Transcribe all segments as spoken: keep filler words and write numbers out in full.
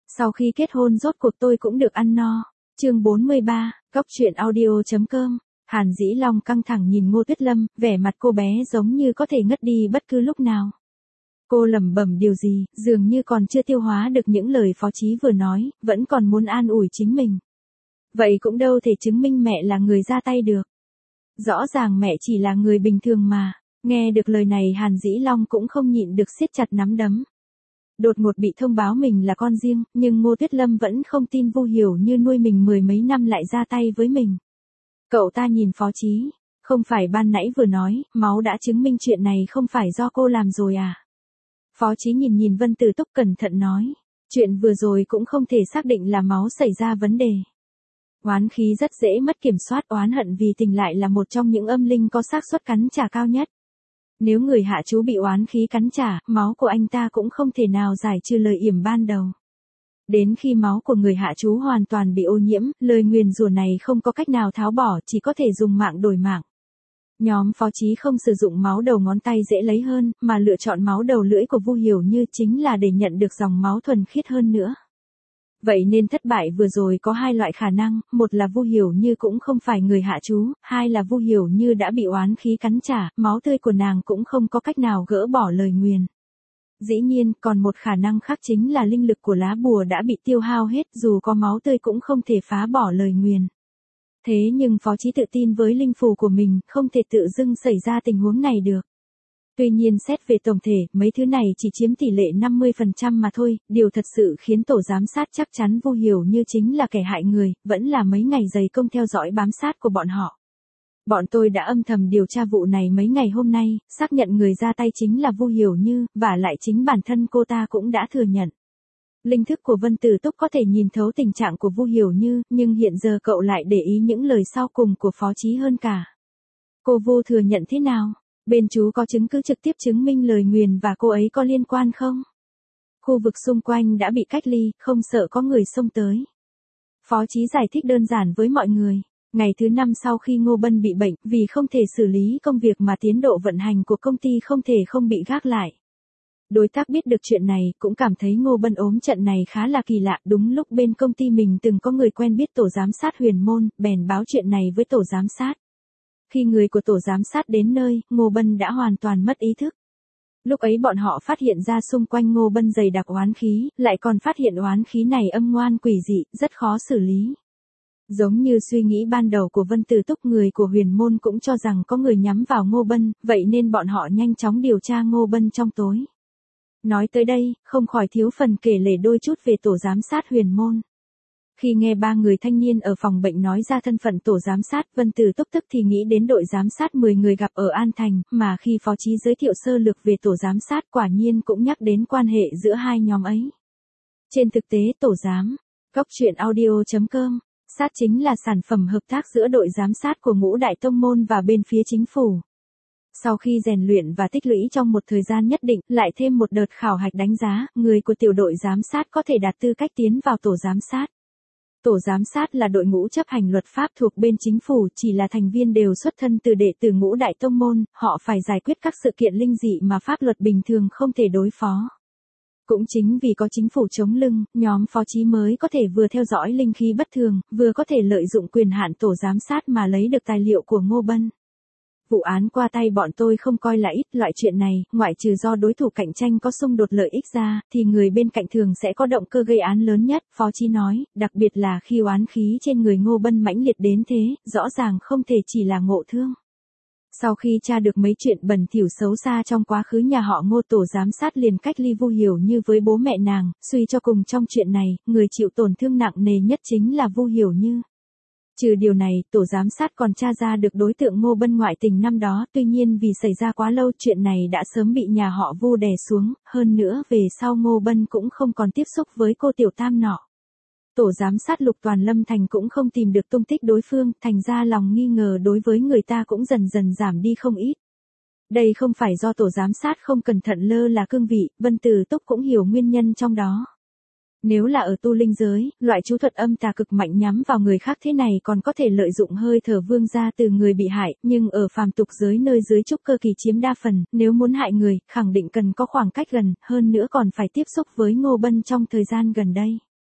Sau khi kết hôn rốt cuộc tôi cũng được ăn no. Chương bốn mươi ba, góc truyện audio.com. Hàn Dĩ Long căng thẳng nhìn Ngô Tuyết Lâm, vẻ mặt cô bé giống như có thể ngất đi bất cứ lúc nào. Cô lẩm bẩm điều gì, dường như còn chưa tiêu hóa được những lời Phó Chí vừa nói, vẫn còn muốn an ủi chính mình. Vậy cũng đâu thể chứng minh mẹ là người ra tay được. Rõ ràng mẹ chỉ là người bình thường mà. Nghe được lời này Hàn Dĩ Long cũng không nhịn được siết chặt nắm đấm. Đột ngột bị thông báo mình là con riêng, nhưng Ngô Tuyết Lâm vẫn không tin Vu Hiểu Như nuôi mình mười mấy năm lại ra tay với mình. Cậu ta nhìn Phó Chí, không phải ban nãy vừa nói, máu đã chứng minh chuyện này không phải do cô làm rồi à? Phó Chí nhìn nhìn Vân Tử Túc cẩn thận nói, chuyện vừa rồi cũng không thể xác định là máu xảy ra vấn đề. Oán khí rất dễ mất kiểm soát, oán hận vì tình lại là một trong những âm linh có xác suất cắn trả cao nhất. Nếu người hạ chú bị oán khí cắn trả, máu của anh ta cũng không thể nào giải trừ lời yểm ban đầu. Đến khi máu của người hạ chú hoàn toàn bị ô nhiễm, lời nguyền rủa này không có cách nào tháo bỏ, chỉ có thể dùng mạng đổi mạng. Nhóm Phó Chí không sử dụng máu đầu ngón tay dễ lấy hơn, mà lựa chọn máu đầu lưỡi của Vu Hiểu Như chính là để nhận được dòng máu thuần khiết hơn nữa. Vậy nên thất bại vừa rồi có hai loại khả năng, một là Vu Hiểu Như cũng không phải người hạ chú, hai là Vu Hiểu Như đã bị oán khí cắn trả, máu tươi của nàng cũng không có cách nào gỡ bỏ lời nguyền. Dĩ nhiên, còn một khả năng khác chính là linh lực của lá bùa đã bị tiêu hao hết, dù có máu tươi cũng không thể phá bỏ lời nguyền. Thế nhưng Phó Chí tự tin với linh phù của mình, không thể tự dưng xảy ra tình huống này được. Tuy nhiên xét về tổng thể, mấy thứ này chỉ chiếm tỷ lệ năm mươi phần trăm mà thôi, điều thật sự khiến tổ giám sát chắc chắn Vu Hiểu Như chính là kẻ hại người, vẫn là mấy ngày dày công theo dõi bám sát của bọn họ. Bọn tôi đã âm thầm điều tra vụ này mấy ngày hôm nay, xác nhận người ra tay chính là Vu Hiểu Như, và lại chính bản thân cô ta cũng đã thừa nhận. Linh thức của Vân Tử Túc có thể nhìn thấu tình trạng của Vu Hiểu Như, nhưng hiện giờ cậu lại để ý những lời sau cùng của Phó Chí hơn cả. Cô Vu thừa nhận thế nào? Bên chú có chứng cứ trực tiếp chứng minh lời nguyền và cô ấy có liên quan không? Khu vực xung quanh đã bị cách ly, không sợ có người xông tới. Phó Chí giải thích đơn giản với mọi người. Ngày thứ năm sau khi Ngô Bân bị bệnh, vì không thể xử lý công việc mà tiến độ vận hành của công ty không thể không bị gác lại. Đối tác biết được chuyện này, cũng cảm thấy Ngô Bân ốm trận này khá là kỳ lạ, đúng lúc bên công ty mình từng có người quen biết tổ giám sát Huyền Môn, bèn báo chuyện này với tổ giám sát. Khi người của tổ giám sát đến nơi, Ngô Bân đã hoàn toàn mất ý thức. Lúc ấy bọn họ phát hiện ra xung quanh Ngô Bân dày đặc oán khí, lại còn phát hiện oán khí này âm ngoan quỷ dị, rất khó xử lý. Giống như suy nghĩ ban đầu của Vân Tử Túc, người của Huyền Môn cũng cho rằng có người nhắm vào Ngô Bân, vậy nên bọn họ nhanh chóng điều tra Ngô Bân trong tối. Nói tới đây, không khỏi thiếu phần kể lể đôi chút về tổ giám sát Huyền Môn. Khi nghe ba người thanh niên ở phòng bệnh nói ra thân phận tổ giám sát, Vân Tử Túc tức thì nghĩ đến đội giám sát mười người gặp ở An Thành, mà khi Phó Chí giới thiệu sơ lược về tổ giám sát quả nhiên cũng nhắc đến quan hệ giữa hai nhóm ấy. Trên thực tế tổ giám, góc truyện audio.com, sát chính là sản phẩm hợp tác giữa đội giám sát của ngũ đại tông môn và bên phía chính phủ. Sau khi rèn luyện và tích lũy trong một thời gian nhất định, lại thêm một đợt khảo hạch đánh giá, người của tiểu đội giám sát có thể đạt tư cách tiến vào tổ giám sát. Tổ giám sát là đội ngũ chấp hành luật pháp thuộc bên chính phủ, chỉ là thành viên đều xuất thân từ đệ tử ngũ đại tông môn, họ phải giải quyết các sự kiện linh dị mà pháp luật bình thường không thể đối phó. Cũng chính vì có chính phủ chống lưng, nhóm Phó Chí mới có thể vừa theo dõi linh khí bất thường, vừa có thể lợi dụng quyền hạn tổ giám sát mà lấy được tài liệu của Ngô Bân. Vụ án qua tay bọn tôi không coi là ít, loại chuyện này, ngoại trừ do đối thủ cạnh tranh có xung đột lợi ích ra, thì người bên cạnh thường sẽ có động cơ gây án lớn nhất, Phó Chí nói, đặc biệt là khi oán khí trên người Ngô Bân mãnh liệt đến thế, rõ ràng không thể chỉ là ngộ thương. Sau khi tra được mấy chuyện bẩn thỉu xấu xa trong quá khứ nhà họ Ngô, tổ giám sát liền cách ly Vu Hiểu Như với bố mẹ nàng, suy cho cùng trong chuyện này, người chịu tổn thương nặng nề nhất chính là Vu Hiểu Như. Trừ điều này, tổ giám sát còn tra ra được đối tượng Ngô Bân ngoại tình năm đó, tuy nhiên vì xảy ra quá lâu chuyện này đã sớm bị nhà họ Vu đè xuống, hơn nữa về sau Ngô Bân cũng không còn tiếp xúc với cô tiểu tam nọ. Tổ giám sát Lục Toàn Lâm Thành cũng không tìm được tung tích đối phương, thành ra lòng nghi ngờ đối với người ta cũng dần dần giảm đi không ít. Đây không phải do tổ giám sát không cẩn thận lơ là cương vị, Vân Tử Túc cũng hiểu nguyên nhân trong đó. Nếu là ở tu linh giới, loại chú thuật âm tà cực mạnh nhắm vào người khác thế này còn có thể lợi dụng hơi thở vương ra từ người bị hại, nhưng ở phàm tục giới nơi dưới trúc cơ kỳ chiếm đa phần, nếu muốn hại người, khẳng định cần có khoảng cách gần, hơn nữa còn phải tiếp xúc với Ngô Bân trong thời gian gần đây.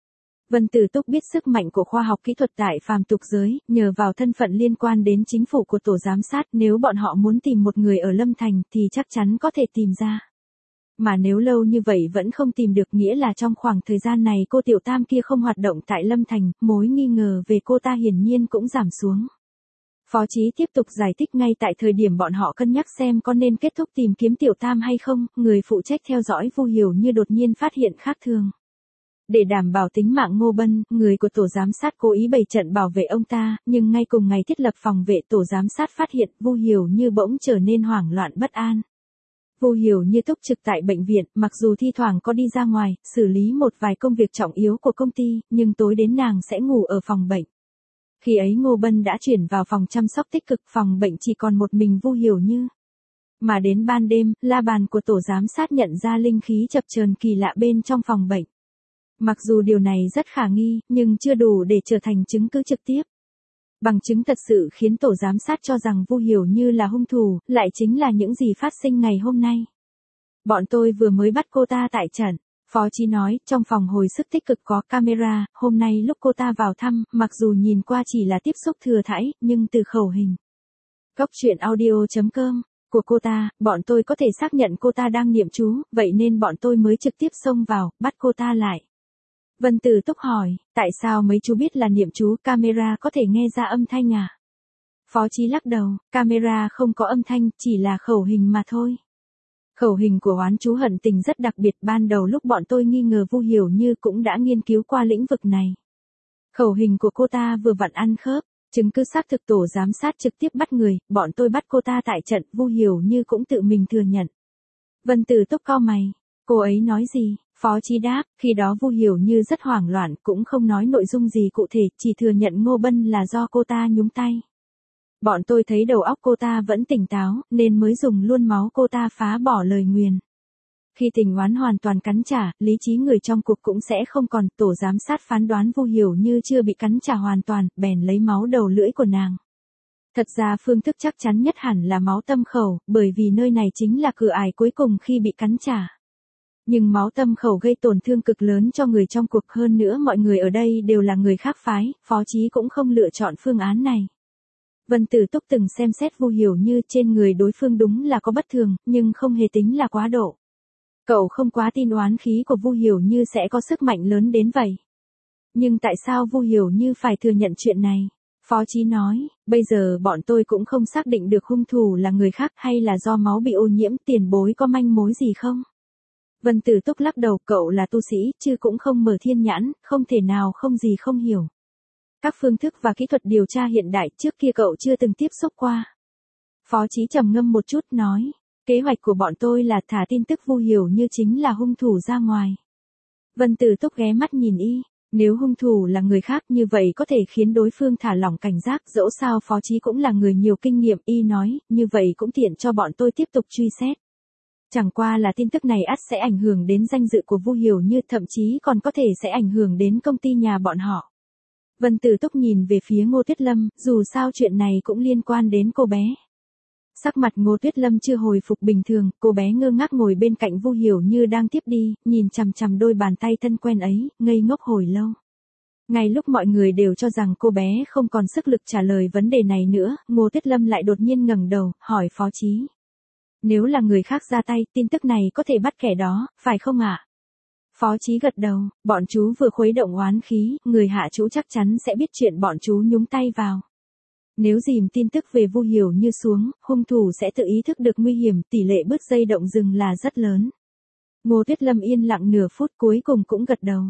Vân Tử Túc biết sức mạnh của khoa học kỹ thuật tại phàm tục giới, nhờ vào thân phận liên quan đến chính phủ của tổ giám sát, nếu bọn họ muốn tìm một người ở Lâm Thành thì chắc chắn có thể tìm ra. Mà nếu lâu như vậy vẫn không tìm được nghĩa là trong khoảng thời gian này cô tiểu tam kia không hoạt động tại Lâm Thành, mối nghi ngờ về cô ta hiển nhiên cũng giảm xuống. Phó Chí tiếp tục giải thích ngay tại thời điểm bọn họ cân nhắc xem có nên kết thúc tìm kiếm tiểu tam hay không, người phụ trách theo dõi Vu Hiểu Như đột nhiên phát hiện khác thường. Để đảm bảo tính mạng Ngô Bân, người của tổ giám sát cố ý bày trận bảo vệ ông ta, nhưng ngay cùng ngày thiết lập phòng vệ tổ giám sát phát hiện Vu Hiểu Như bỗng trở nên hoảng loạn bất an. Vu Hiểu Như túc trực tại bệnh viện, mặc dù thi thoảng có đi ra ngoài, xử lý một vài công việc trọng yếu của công ty, nhưng tối đến nàng sẽ ngủ ở phòng bệnh. Khi ấy Ngô Bân đã chuyển vào phòng chăm sóc tích cực, phòng bệnh chỉ còn một mình Vu Hiểu Như. Mà đến ban đêm, la bàn của tổ giám sát nhận ra linh khí chập chờn kỳ lạ bên trong phòng bệnh. Mặc dù điều này rất khả nghi, nhưng chưa đủ để trở thành chứng cứ trực tiếp. Bằng chứng thật sự khiến tổ giám sát cho rằng Vu Hiểu Như là hung thủ, lại chính là những gì phát sinh ngày hôm nay. Bọn tôi vừa mới bắt cô ta tại trận. Phó Chí nói, trong phòng hồi sức tích cực có camera, hôm nay lúc cô ta vào thăm, mặc dù nhìn qua chỉ là tiếp xúc thừa thãi, nhưng từ khẩu hình Cốc truyện audio chấm com của cô ta, bọn tôi có thể xác nhận cô ta đang niệm chú, vậy nên bọn tôi mới trực tiếp xông vào, bắt cô ta lại. Vân Tử Túc hỏi, tại sao mấy chú biết là niệm chú, camera có thể nghe ra âm thanh à? Phó Chí lắc đầu, camera không có âm thanh, chỉ là khẩu hình mà thôi. Khẩu hình của oán chú hận tình rất đặc biệt, ban đầu lúc bọn tôi nghi ngờ Vu Hiểu Như cũng đã nghiên cứu qua lĩnh vực này. Khẩu hình của cô ta vừa vặn ăn khớp, chứng cứ xác thực tổ giám sát trực tiếp bắt người, bọn tôi bắt cô ta tại trận, Vu Hiểu Như cũng tự mình thừa nhận. Vân Tử Túc cau mày, cô ấy nói gì? Phó Chí đáp, khi đó Vu Hiểu Như rất hoảng loạn, cũng không nói nội dung gì cụ thể, chỉ thừa nhận Ngô Bân là do cô ta nhúng tay. Bọn tôi thấy đầu óc cô ta vẫn tỉnh táo, nên mới dùng luôn máu cô ta phá bỏ lời nguyền. Khi tình oán hoàn toàn cắn trả, lý trí người trong cuộc cũng sẽ không còn, tổ giám sát phán đoán Vu Hiểu Như chưa bị cắn trả hoàn toàn, bèn lấy máu đầu lưỡi của nàng. Thật ra phương thức chắc chắn nhất hẳn là máu tâm khẩu, bởi vì nơi này chính là cửa ải cuối cùng khi bị cắn trả. Nhưng máu tâm khẩu gây tổn thương cực lớn cho người trong cuộc, hơn nữa mọi người ở đây đều là người khác phái, Phó Chí cũng không lựa chọn phương án này. Vân Tử Túc từng xem xét Vu Hiểu Như, trên người đối phương đúng là có bất thường, nhưng không hề tính là quá độ. Cậu không quá tin oán khí của Vu Hiểu Như sẽ có sức mạnh lớn đến vậy. Nhưng tại sao Vu Hiểu Như phải thừa nhận chuyện này? Phó Chí nói, bây giờ bọn tôi cũng không xác định được hung thủ là người khác hay là do máu bị ô nhiễm, tiền bối có manh mối gì không? Vân Tử Túc lắc đầu, cậu là tu sĩ, chứ cũng không mở thiên nhãn, không thể nào không gì không hiểu. Các phương thức và kỹ thuật điều tra hiện đại trước kia cậu chưa từng tiếp xúc qua. Phó Chí trầm ngâm một chút nói, kế hoạch của bọn tôi là thả tin tức Vu Hiểu Như chính là hung thủ ra ngoài. Vân Tử Túc ghé mắt nhìn y, nếu hung thủ là người khác như vậy có thể khiến đối phương thả lỏng cảnh giác, dẫu sao Phó Chí cũng là người nhiều kinh nghiệm, y nói, như vậy cũng tiện cho bọn tôi tiếp tục truy xét. Chẳng qua là tin tức này ắt sẽ ảnh hưởng đến danh dự của Vu Hiểu Như, thậm chí còn có thể sẽ ảnh hưởng đến công ty nhà bọn họ. Vân Tử Túc nhìn về phía Ngô Tuyết Lâm, dù sao chuyện này cũng liên quan đến cô bé. Sắc mặt Ngô Tuyết Lâm chưa hồi phục bình thường, cô bé ngơ ngác ngồi bên cạnh Vu Hiểu Như đang tiếp đi, nhìn chằm chằm đôi bàn tay thân quen ấy, ngây ngốc hồi lâu. Ngay lúc mọi người đều cho rằng cô bé không còn sức lực trả lời vấn đề này nữa, Ngô Tuyết Lâm lại đột nhiên ngẩng đầu, hỏi Phó Chí. Nếu là người khác ra tay, tin tức này có thể bắt kẻ đó, phải không ạ? Phó Chí gật đầu, bọn chú vừa khuấy động oán khí, người hạ chú chắc chắn sẽ biết chuyện bọn chú nhúng tay vào. Nếu dìm tin tức về Vu Hiểu Như xuống, hung thủ sẽ tự ý thức được nguy hiểm, tỷ lệ bứt dây động rừng là rất lớn. Ngô Tuyết Lâm yên lặng nửa phút cuối cùng cũng gật đầu.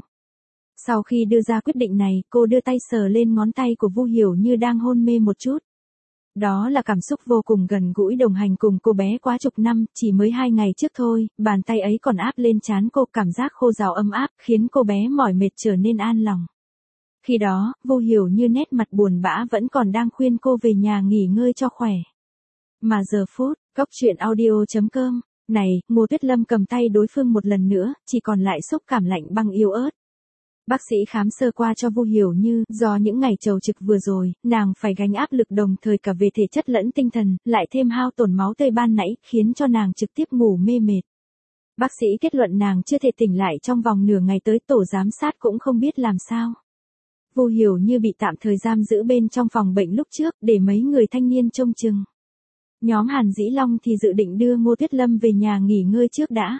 Sau khi đưa ra quyết định này, cô đưa tay sờ lên ngón tay của Vu Hiểu Như đang hôn mê một chút. Đó là cảm xúc vô cùng gần gũi đồng hành cùng cô bé quá chục năm, chỉ mới hai ngày trước thôi, bàn tay ấy còn áp lên trán cô, cảm giác khô ráo ấm áp, khiến cô bé mỏi mệt trở nên an lòng. Khi đó, Vu Hiểu Như nét mặt buồn bã vẫn còn đang khuyên cô về nhà nghỉ ngơi cho khỏe. Mà giờ phút, cốc truyện audio chấm com, này, Ngô Tuyết Lâm cầm tay đối phương một lần nữa, chỉ còn lại xúc cảm lạnh băng yếu ớt. Bác sĩ khám sơ qua cho Vu Hiểu Như, do những ngày trầu trực vừa rồi, nàng phải gánh áp lực đồng thời cả về thể chất lẫn tinh thần, lại thêm hao tổn máu tươi ban nãy, khiến cho nàng trực tiếp ngủ mê mệt. Bác sĩ kết luận nàng chưa thể tỉnh lại trong vòng nửa ngày tới, tổ giám sát cũng không biết làm sao. Vu Hiểu Như bị tạm thời giam giữ bên trong phòng bệnh lúc trước để mấy người thanh niên trông chừng. Nhóm Hàn Dĩ Long thì dự định đưa Ngô Tuyết Lâm về nhà nghỉ ngơi trước đã.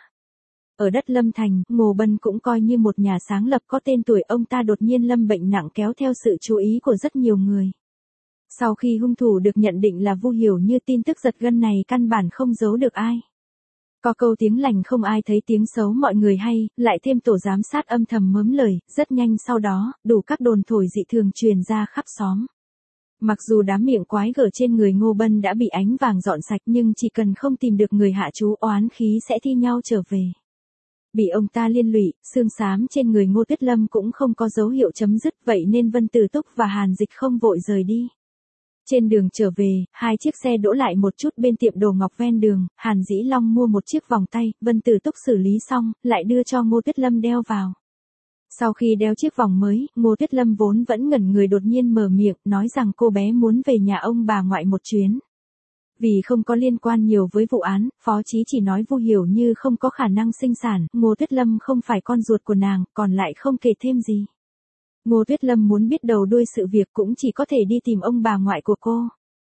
Ở đất Lâm Thành, Ngô Bân cũng coi như một nhà sáng lập có tên tuổi, ông ta đột nhiên lâm bệnh nặng kéo theo sự chú ý của rất nhiều người. Sau khi hung thủ được nhận định là Vu Hiểu Như, tin tức giật gân này căn bản không giấu được ai. Có câu tiếng lành không ai thấy tiếng xấu mọi người hay, lại thêm tổ giám sát âm thầm mớm lời, rất nhanh sau đó, đủ các đồn thổi dị thường truyền ra khắp xóm. Mặc dù đám miệng quái gở trên người Ngô Bân đã bị ánh vàng dọn sạch, nhưng chỉ cần không tìm được người hạ chú, oán khí sẽ thi nhau trở về. Bị ông ta liên lụy, xương xám trên người Ngô Tuyết Lâm cũng không có dấu hiệu chấm dứt, vậy nên Vân Tử Túc và Hàn Dịch không vội rời đi. Trên đường trở về, hai chiếc xe đỗ lại một chút bên tiệm đồ ngọc ven đường, Hàn Dĩ Long mua một chiếc vòng tay, Vân Tử Túc xử lý xong, lại đưa cho Ngô Tuyết Lâm đeo vào. Sau khi đeo chiếc vòng mới, Ngô Tuyết Lâm vốn vẫn ngẩn người đột nhiên mở miệng, nói rằng cô bé muốn về nhà ông bà ngoại một chuyến. Vì không có liên quan nhiều với vụ án, Phó Chí chỉ nói Vu Hiểu Như không có khả năng sinh sản, Ngô Tuyết Lâm không phải con ruột của nàng, còn lại không kể thêm gì. Ngô Tuyết Lâm muốn biết đầu đuôi sự việc cũng chỉ có thể đi tìm ông bà ngoại của cô.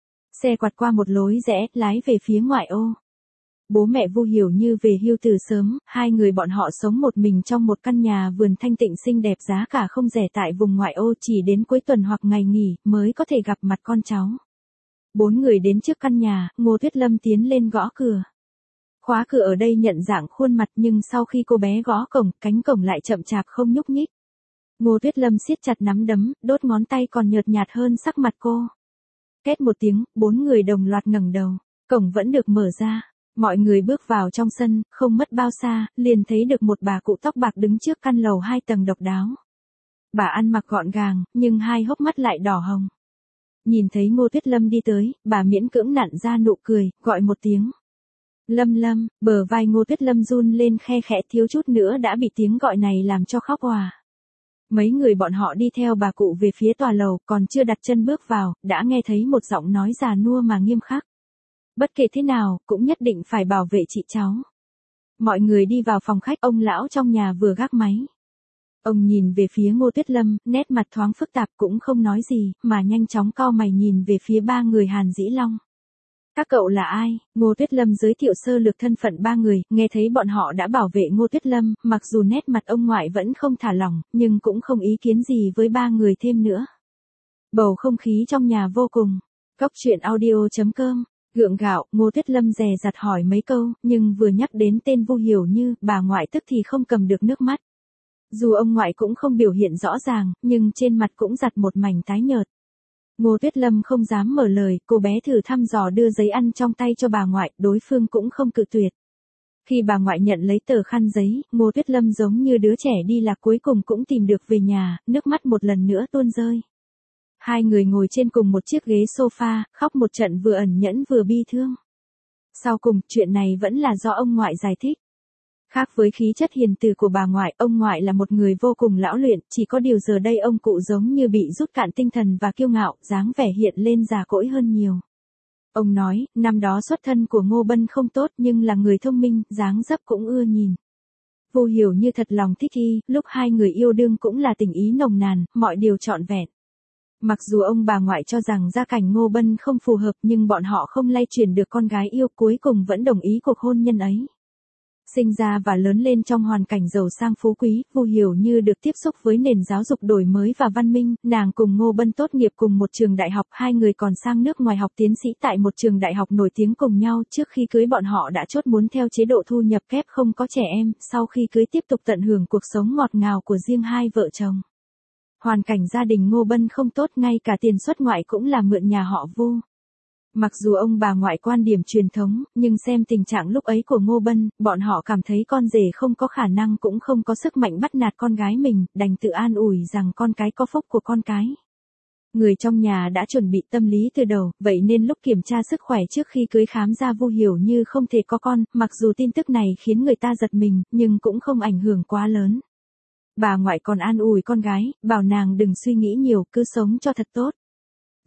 Xe quạt qua một lối rẽ, lái về phía ngoại ô. Bố mẹ Vu Hiểu Như về hưu từ sớm, hai người bọn họ sống một mình trong một căn nhà vườn thanh tịnh xinh đẹp, giá cả không rẻ tại vùng ngoại ô, chỉ đến cuối tuần hoặc ngày nghỉ mới có thể gặp mặt con cháu. Bốn người đến trước căn nhà, Ngô Tuyết Lâm tiến lên gõ cửa. Khóa cửa ở đây nhận dạng khuôn mặt, nhưng sau khi cô bé gõ cổng, cánh cổng lại chậm chạp không nhúc nhích. Ngô Tuyết Lâm siết chặt nắm đấm, đốt ngón tay còn nhợt nhạt hơn sắc mặt cô. Két một tiếng, bốn người đồng loạt ngẩng đầu, cổng vẫn được mở ra. Mọi người bước vào trong sân, không mất bao xa, liền thấy được một bà cụ tóc bạc đứng trước căn lầu hai tầng độc đáo. Bà ăn mặc gọn gàng, nhưng hai hốc mắt lại đỏ hồng. Nhìn thấy Ngô Tuyết Lâm đi tới, bà miễn cưỡng nặn ra nụ cười, gọi một tiếng. Lâm Lâm, bờ vai Ngô Tuyết Lâm run lên khe khẽ, thiếu chút nữa đã bị tiếng gọi này làm cho khóc òa. Mấy người bọn họ đi theo bà cụ về phía tòa lầu, còn chưa đặt chân bước vào, đã nghe thấy một giọng nói già nua mà nghiêm khắc. Bất kể thế nào, cũng nhất định phải bảo vệ chị cháu. Mọi người đi vào phòng khách, ông lão trong nhà vừa gác máy. Ông nhìn về phía Ngô Tuyết Lâm, nét mặt thoáng phức tạp, cũng không nói gì, mà nhanh chóng cau mày nhìn về phía ba người Hàn Dĩ Long. Các cậu là ai? Ngô Tuyết Lâm giới thiệu sơ lược thân phận ba người, nghe thấy bọn họ đã bảo vệ Ngô Tuyết Lâm, mặc dù nét mặt ông ngoại vẫn không thả lỏng, nhưng cũng không ý kiến gì với ba người thêm nữa. Bầu không khí trong nhà vô cùng. Cóc truyện audio chấm com. Gượng gạo, Ngô Tuyết Lâm dè dặt hỏi mấy câu, nhưng vừa nhắc đến tên Vu Hiểu Như, bà ngoại tức thì không cầm được nước mắt. Dù ông ngoại cũng không biểu hiện rõ ràng, nhưng trên mặt cũng giặt một mảnh tái nhợt. Ngô Tuyết Lâm không dám mở lời, cô bé thử thăm dò đưa giấy ăn trong tay cho bà ngoại, đối phương cũng không cự tuyệt. Khi bà ngoại nhận lấy tờ khăn giấy, Ngô Tuyết Lâm giống như đứa trẻ đi lạc cuối cùng cũng tìm được về nhà, nước mắt một lần nữa tuôn rơi. Hai người ngồi trên cùng một chiếc ghế sofa, khóc một trận vừa ẩn nhẫn vừa bi thương. Sau cùng, chuyện này vẫn là do ông ngoại giải thích. Khác với khí chất hiền từ của bà ngoại, ông ngoại là một người vô cùng lão luyện, chỉ có điều giờ đây ông cụ giống như bị rút cạn tinh thần và kiêu ngạo, dáng vẻ hiện lên già cỗi hơn nhiều. Ông nói, năm đó xuất thân của Ngô Bân không tốt nhưng là người thông minh, dáng dấp cũng ưa nhìn. Vu Hiểu Như thật lòng thích y, lúc hai người yêu đương cũng là tình ý nồng nàn, mọi điều trọn vẹn. Mặc dù ông bà ngoại cho rằng gia cảnh Ngô Bân không phù hợp nhưng bọn họ không lay chuyển được con gái yêu, cuối cùng vẫn đồng ý cuộc hôn nhân ấy. Sinh ra và lớn lên trong hoàn cảnh giàu sang phú quý, Vu Hiểu Như được tiếp xúc với nền giáo dục đổi mới và văn minh, nàng cùng Ngô Bân tốt nghiệp cùng một trường đại học, hai người còn sang nước ngoài học tiến sĩ tại một trường đại học nổi tiếng cùng nhau, trước khi cưới bọn họ đã chốt muốn theo chế độ thu nhập kép không có trẻ em, sau khi cưới tiếp tục tận hưởng cuộc sống ngọt ngào của riêng hai vợ chồng. Hoàn cảnh gia đình Ngô Bân không tốt, ngay cả tiền xuất ngoại cũng là mượn nhà họ Vu. Mặc dù ông bà ngoại quan điểm truyền thống, nhưng xem tình trạng lúc ấy của Ngô Bân, bọn họ cảm thấy con rể không có khả năng cũng không có sức mạnh bắt nạt con gái mình, đành tự an ủi rằng con cái có phúc của con cái. Người trong nhà đã chuẩn bị tâm lý từ đầu, vậy nên lúc kiểm tra sức khỏe trước khi cưới khám ra Vu Hiểu Như không thể có con, mặc dù tin tức này khiến người ta giật mình, nhưng cũng không ảnh hưởng quá lớn. Bà ngoại còn an ủi con gái, bảo nàng đừng suy nghĩ nhiều, cứ sống cho thật tốt.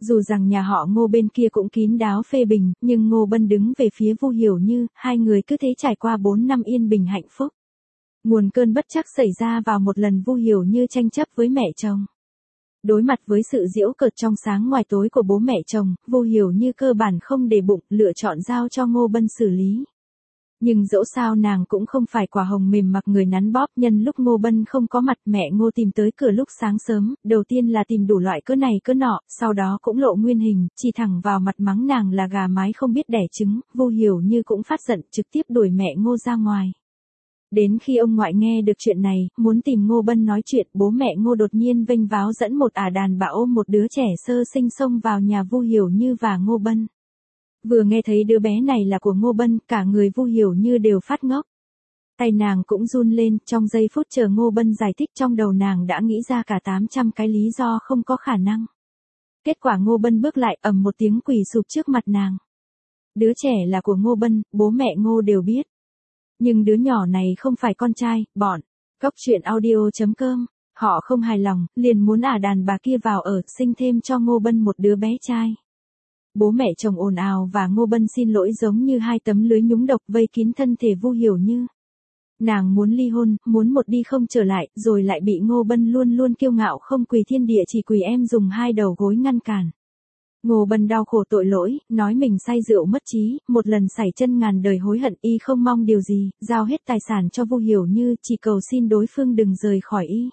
Dù rằng nhà họ Ngô bên kia cũng kín đáo phê bình, nhưng Ngô Bân đứng về phía Vu Hiểu Như, hai người cứ thế trải qua bốn năm yên bình hạnh phúc. Nguồn cơn bất trắc xảy ra vào một lần Vu Hiểu Như tranh chấp với mẹ chồng. Đối mặt với sự giễu cợt trong sáng ngoài tối của bố mẹ chồng, Vu Hiểu Như cơ bản không để bụng, lựa chọn giao cho Ngô Bân xử lý. Nhưng dẫu sao nàng cũng không phải quả hồng mềm mặc người nắn bóp, nhân lúc Ngô Bân không có mặt, mẹ Ngô tìm tới cửa lúc sáng sớm, đầu tiên là tìm đủ loại cớ này cớ nọ, sau đó cũng lộ nguyên hình, chỉ thẳng vào mặt mắng nàng là gà mái không biết đẻ trứng. Vu Hiểu Như cũng phát giận, trực tiếp đuổi mẹ Ngô ra ngoài. Đến khi ông ngoại nghe được chuyện này, muốn tìm Ngô Bân nói chuyện, bố mẹ Ngô đột nhiên vênh váo dẫn một ả đàn bà ôm một đứa trẻ sơ sinh xông vào nhà Vu Hiểu Như và Ngô Bân. Vừa nghe thấy đứa bé này là của Ngô Bân, cả người Vu Hiểu Như đều phát ngốc. Tay nàng cũng run lên, trong giây phút chờ Ngô Bân giải thích trong đầu nàng đã nghĩ ra cả tám trăm cái lý do không có khả năng. Kết quả Ngô Bân bước lại, ầm một tiếng quỳ sụp trước mặt nàng. Đứa trẻ là của Ngô Bân, bố mẹ Ngô đều biết. Nhưng đứa nhỏ này không phải con trai, bọn Cóc Truyện Audio chấm com, họ không hài lòng, liền muốn ả đàn bà kia vào ở, sinh thêm cho Ngô Bân một đứa bé trai. Bố mẹ chồng ồn ào và Ngô Bân xin lỗi giống như hai tấm lưới nhúng độc vây kín thân thể Vu Hiểu Như. Nàng muốn ly hôn, muốn một đi không trở lại, rồi lại bị Ngô Bân luôn luôn kiêu ngạo không quỳ thiên địa chỉ quỳ em dùng hai đầu gối ngăn cản. Ngô Bân đau khổ tội lỗi, nói mình say rượu mất trí, một lần sảy chân ngàn đời hối hận, y không mong điều gì, giao hết tài sản cho Vu Hiểu Như, chỉ cầu xin đối phương đừng rời khỏi y.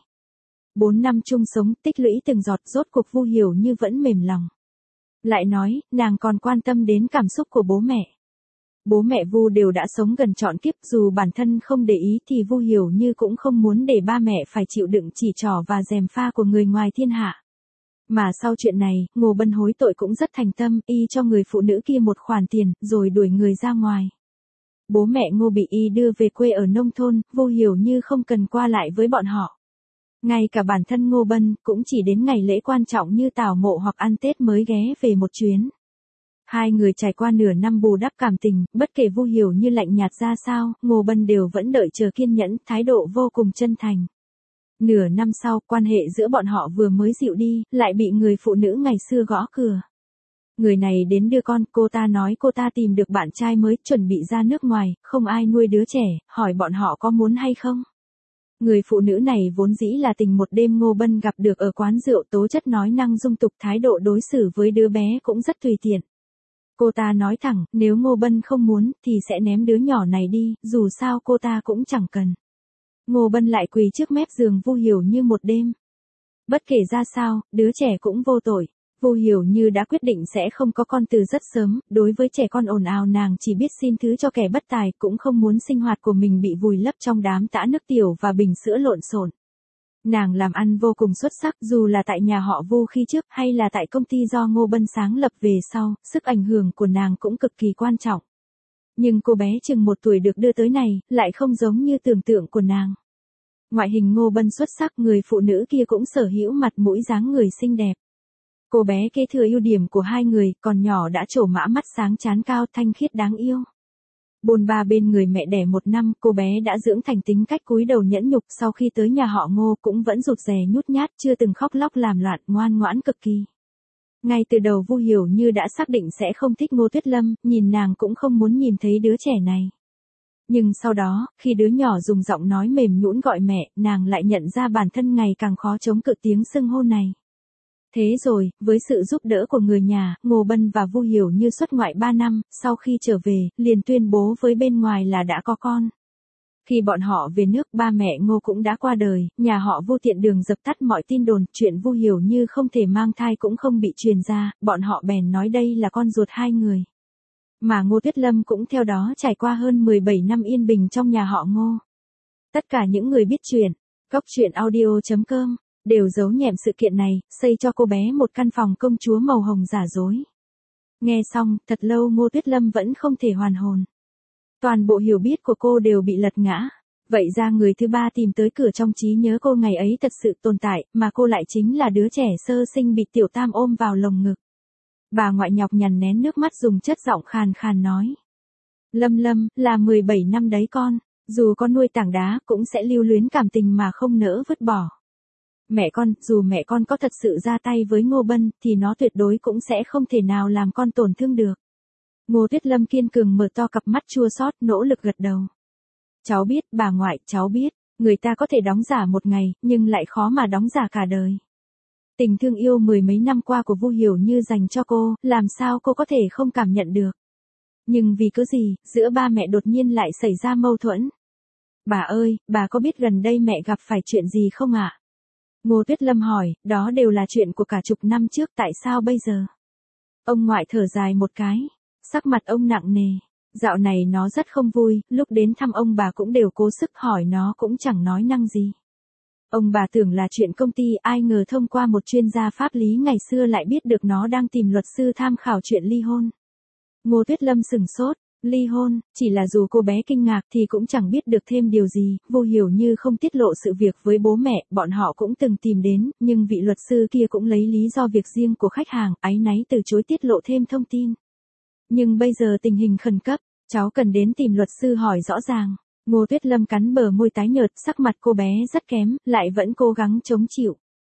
Bốn năm chung sống, tích lũy từng giọt, rốt cuộc Vu Hiểu Như vẫn mềm lòng. Lại nói, nàng còn quan tâm đến cảm xúc của bố mẹ. Bố mẹ Vu đều đã sống gần trọn kiếp, dù bản thân không để ý thì Vu Hiểu Như cũng không muốn để ba mẹ phải chịu đựng chỉ trỏ và gièm pha của người ngoài thiên hạ. Mà sau chuyện này, Ngô Bân hối tội cũng rất thành tâm, y cho người phụ nữ kia một khoản tiền, rồi đuổi người ra ngoài. Bố mẹ Ngô bị y đưa về quê ở nông thôn, Vu Hiểu Như không cần qua lại với bọn họ. Ngay cả bản thân Ngô Bân, cũng chỉ đến ngày lễ quan trọng như tảo mộ hoặc ăn Tết mới ghé về một chuyến. Hai người trải qua nửa năm bù đắp cảm tình, bất kể Vu Hiểu Như lạnh nhạt ra sao, Ngô Bân đều vẫn đợi chờ kiên nhẫn, thái độ vô cùng chân thành. Nửa năm sau, quan hệ giữa bọn họ vừa mới dịu đi, lại bị người phụ nữ ngày xưa gõ cửa. Người này đến đưa con, cô ta nói cô ta tìm được bạn trai mới, chuẩn bị ra nước ngoài, không ai nuôi đứa trẻ, hỏi bọn họ có muốn hay không. Người phụ nữ này vốn dĩ là tình một đêm Ngô Bân gặp được ở quán rượu, tố chất nói năng dung tục, thái độ đối xử với đứa bé cũng rất tùy tiện. Cô ta nói thẳng, nếu Ngô Bân không muốn, thì sẽ ném đứa nhỏ này đi, dù sao cô ta cũng chẳng cần. Ngô Bân lại quỳ trước mép giường Vu Hiểu Như một đêm. Bất kể ra sao, đứa trẻ cũng vô tội. Vu Hiểu Như đã quyết định sẽ không có con từ rất sớm, đối với trẻ con ồn ào nàng chỉ biết xin thứ cho kẻ bất tài, cũng không muốn sinh hoạt của mình bị vùi lấp trong đám tã nước tiểu và bình sữa lộn xộn. Nàng làm ăn vô cùng xuất sắc, dù là tại nhà họ Vu khi trước hay là tại công ty do Ngô Bân sáng lập về sau, sức ảnh hưởng của nàng cũng cực kỳ quan trọng. Nhưng cô bé chừng một tuổi được đưa tới này, lại không giống như tưởng tượng của nàng. Ngoại hình Ngô Bân xuất sắc, người phụ nữ kia cũng sở hữu mặt mũi dáng người xinh đẹp. Cô bé kế thừa ưu điểm của hai người, còn nhỏ đã trổ mã, mắt sáng, trán cao, thanh khiết đáng yêu. Bôn ba bên người mẹ đẻ một năm, cô bé đã dưỡng thành tính cách cúi đầu nhẫn nhục, sau khi tới nhà họ Ngô cũng vẫn rụt rè nhút nhát, chưa từng khóc lóc làm loạn, ngoan ngoãn cực kỳ. Ngay từ đầu Vu Hiểu Như đã xác định sẽ không thích Ngô Tuyết Lâm, nhìn nàng cũng không muốn nhìn thấy đứa trẻ này. Nhưng sau đó, khi đứa nhỏ dùng giọng nói mềm nhũn gọi mẹ, nàng lại nhận ra bản thân ngày càng khó chống cự tiếng xưng hô này. Thế rồi, với sự giúp đỡ của người nhà, Ngô Bân và Vu Hiểu Như xuất ngoại ba năm, sau khi trở về, liền tuyên bố với bên ngoài là đã có con. Khi bọn họ về nước, ba mẹ Ngô cũng đã qua đời, nhà họ Vu tiện đường dập tắt mọi tin đồn, chuyện Vu Hiểu Như không thể mang thai cũng không bị truyền ra, bọn họ bèn nói đây là con ruột hai người. Mà Ngô Tuyết Lâm cũng theo đó trải qua hơn mười bảy năm yên bình trong nhà họ Ngô. Tất cả những người biết chuyện, Cóc Truyện Audio chấm com, đều giấu nhẹm sự kiện này, xây cho cô bé một căn phòng công chúa màu hồng giả dối. Nghe xong, thật lâu Ngô Tuyết Lâm vẫn không thể hoàn hồn. Toàn bộ hiểu biết của cô đều bị lật ngã. Vậy ra người thứ ba tìm tới cửa trong trí nhớ cô ngày ấy thật sự tồn tại, mà cô lại chính là đứa trẻ sơ sinh bị Tiểu Tam ôm vào lồng ngực. Bà ngoại nhọc nhằn nén nước mắt dùng chất giọng khàn khàn nói. Lâm Lâm, là mười bảy năm đấy con, dù con nuôi tảng đá cũng sẽ lưu luyến cảm tình mà không nỡ vứt bỏ. Mẹ con, dù mẹ con có thật sự ra tay với Ngô Bân, thì nó tuyệt đối cũng sẽ không thể nào làm con tổn thương được. Ngô Tuyết Lâm kiên cường mở to cặp mắt chua xót, nỗ lực gật đầu. Cháu biết, bà ngoại, cháu biết, người ta có thể đóng giả một ngày, nhưng lại khó mà đóng giả cả đời. Tình thương yêu mười mấy năm qua của Vu Hiểu Như dành cho cô, làm sao cô có thể không cảm nhận được. Nhưng vì cớ gì, giữa ba mẹ đột nhiên lại xảy ra mâu thuẫn. Bà ơi, bà có biết gần đây mẹ gặp phải chuyện gì không ạ? Ngô Tuyết Lâm hỏi, đó đều là chuyện của cả chục năm trước, tại sao bây giờ? Ông ngoại thở dài một cái, sắc mặt ông nặng nề. Dạo này nó rất không vui, lúc đến thăm ông bà cũng đều cố sức hỏi nó cũng chẳng nói năng gì. Ông bà tưởng là chuyện công ty, ai ngờ thông qua một chuyên gia pháp lý ngày xưa lại biết được nó đang tìm luật sư tham khảo chuyện ly hôn. Ngô Tuyết Lâm sửng sốt, ly hôn, chỉ là dù cô bé kinh ngạc thì cũng chẳng biết được thêm điều gì, Vô Hiểu Như không tiết lộ sự việc với bố mẹ, bọn họ cũng từng tìm đến, nhưng vị luật sư kia cũng lấy lý do việc riêng của khách hàng, áy náy từ chối tiết lộ thêm thông tin. Nhưng bây giờ tình hình khẩn cấp, cháu cần đến tìm luật sư hỏi rõ ràng. Ngô Tuyết Lâm cắn bờ môi tái nhợt, sắc mặt cô bé rất kém, lại vẫn cố gắng chống chịu.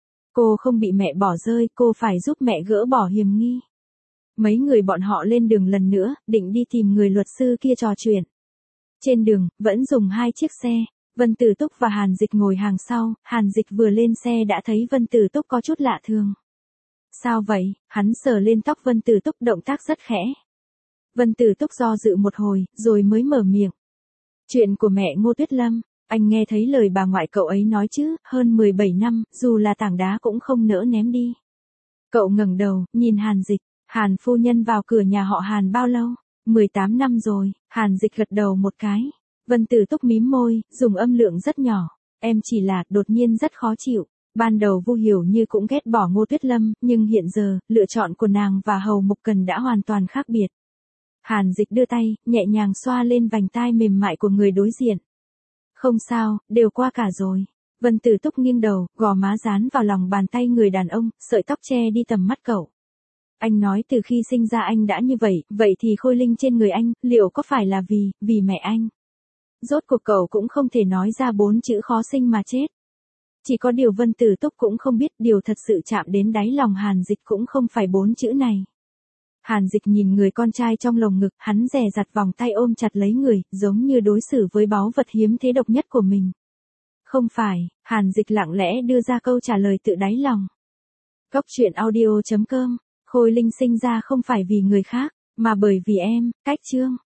Cô không bị mẹ bỏ rơi, cô phải giúp mẹ gỡ bỏ hiểm nghi. Mấy người bọn họ lên đường lần nữa, định đi tìm người luật sư kia trò chuyện. Trên đường, vẫn dùng hai chiếc xe, Vân Tử Túc và Hàn Dịch ngồi hàng sau, Hàn Dịch vừa lên xe đã thấy Vân Tử Túc có chút lạ thường. Sao vậy? Hắn sờ lên tóc Vân Tử Túc, động tác rất khẽ. Vân Tử Túc do dự một hồi, rồi mới mở miệng. Chuyện của mẹ Ngô Tuyết Lâm, anh nghe thấy lời bà ngoại cậu ấy nói chứ, hơn mười bảy năm, dù là tảng đá cũng không nỡ ném đi. Cậu ngẩng đầu, nhìn Hàn Dịch, Hàn phu nhân vào cửa nhà họ Hàn bao lâu? mười tám năm rồi, Hàn Dịch gật đầu một cái. Vân Tử Túc mím môi, dùng âm lượng rất nhỏ. Em chỉ là, đột nhiên rất khó chịu. Ban đầu Vu Hiểu Như cũng ghét bỏ Ngô Tuyết Lâm, nhưng hiện giờ, lựa chọn của nàng và Hầu Mục Cần đã hoàn toàn khác biệt. Hàn Dịch đưa tay, nhẹ nhàng xoa lên vành tai mềm mại của người đối diện. Không sao, đều qua cả rồi. Vân Tử Túc nghiêng đầu, gò má dán vào lòng bàn tay người đàn ông, sợi tóc che đi tầm mắt cậu. Anh nói từ khi sinh ra anh đã như vậy, vậy thì khôi linh trên người anh, liệu có phải là vì, vì mẹ anh? Rốt cuộc cậu cũng không thể nói ra bốn chữ khó sinh mà chết. Chỉ có điều Vân Tử Túc cũng không biết, điều thật sự chạm đến đáy lòng Hàn Dịch cũng không phải bốn chữ này. Hàn Dịch nhìn người con trai trong lồng ngực, hắn dè dặt vòng tay ôm chặt lấy người, giống như đối xử với báu vật hiếm thế độc nhất của mình. Không phải, Hàn Dịch lặng lẽ đưa ra câu trả lời tự đáy lòng. Góc truyện audio chấm com, Khôi Linh sinh ra không phải vì người khác, mà bởi vì em, Cách Chương.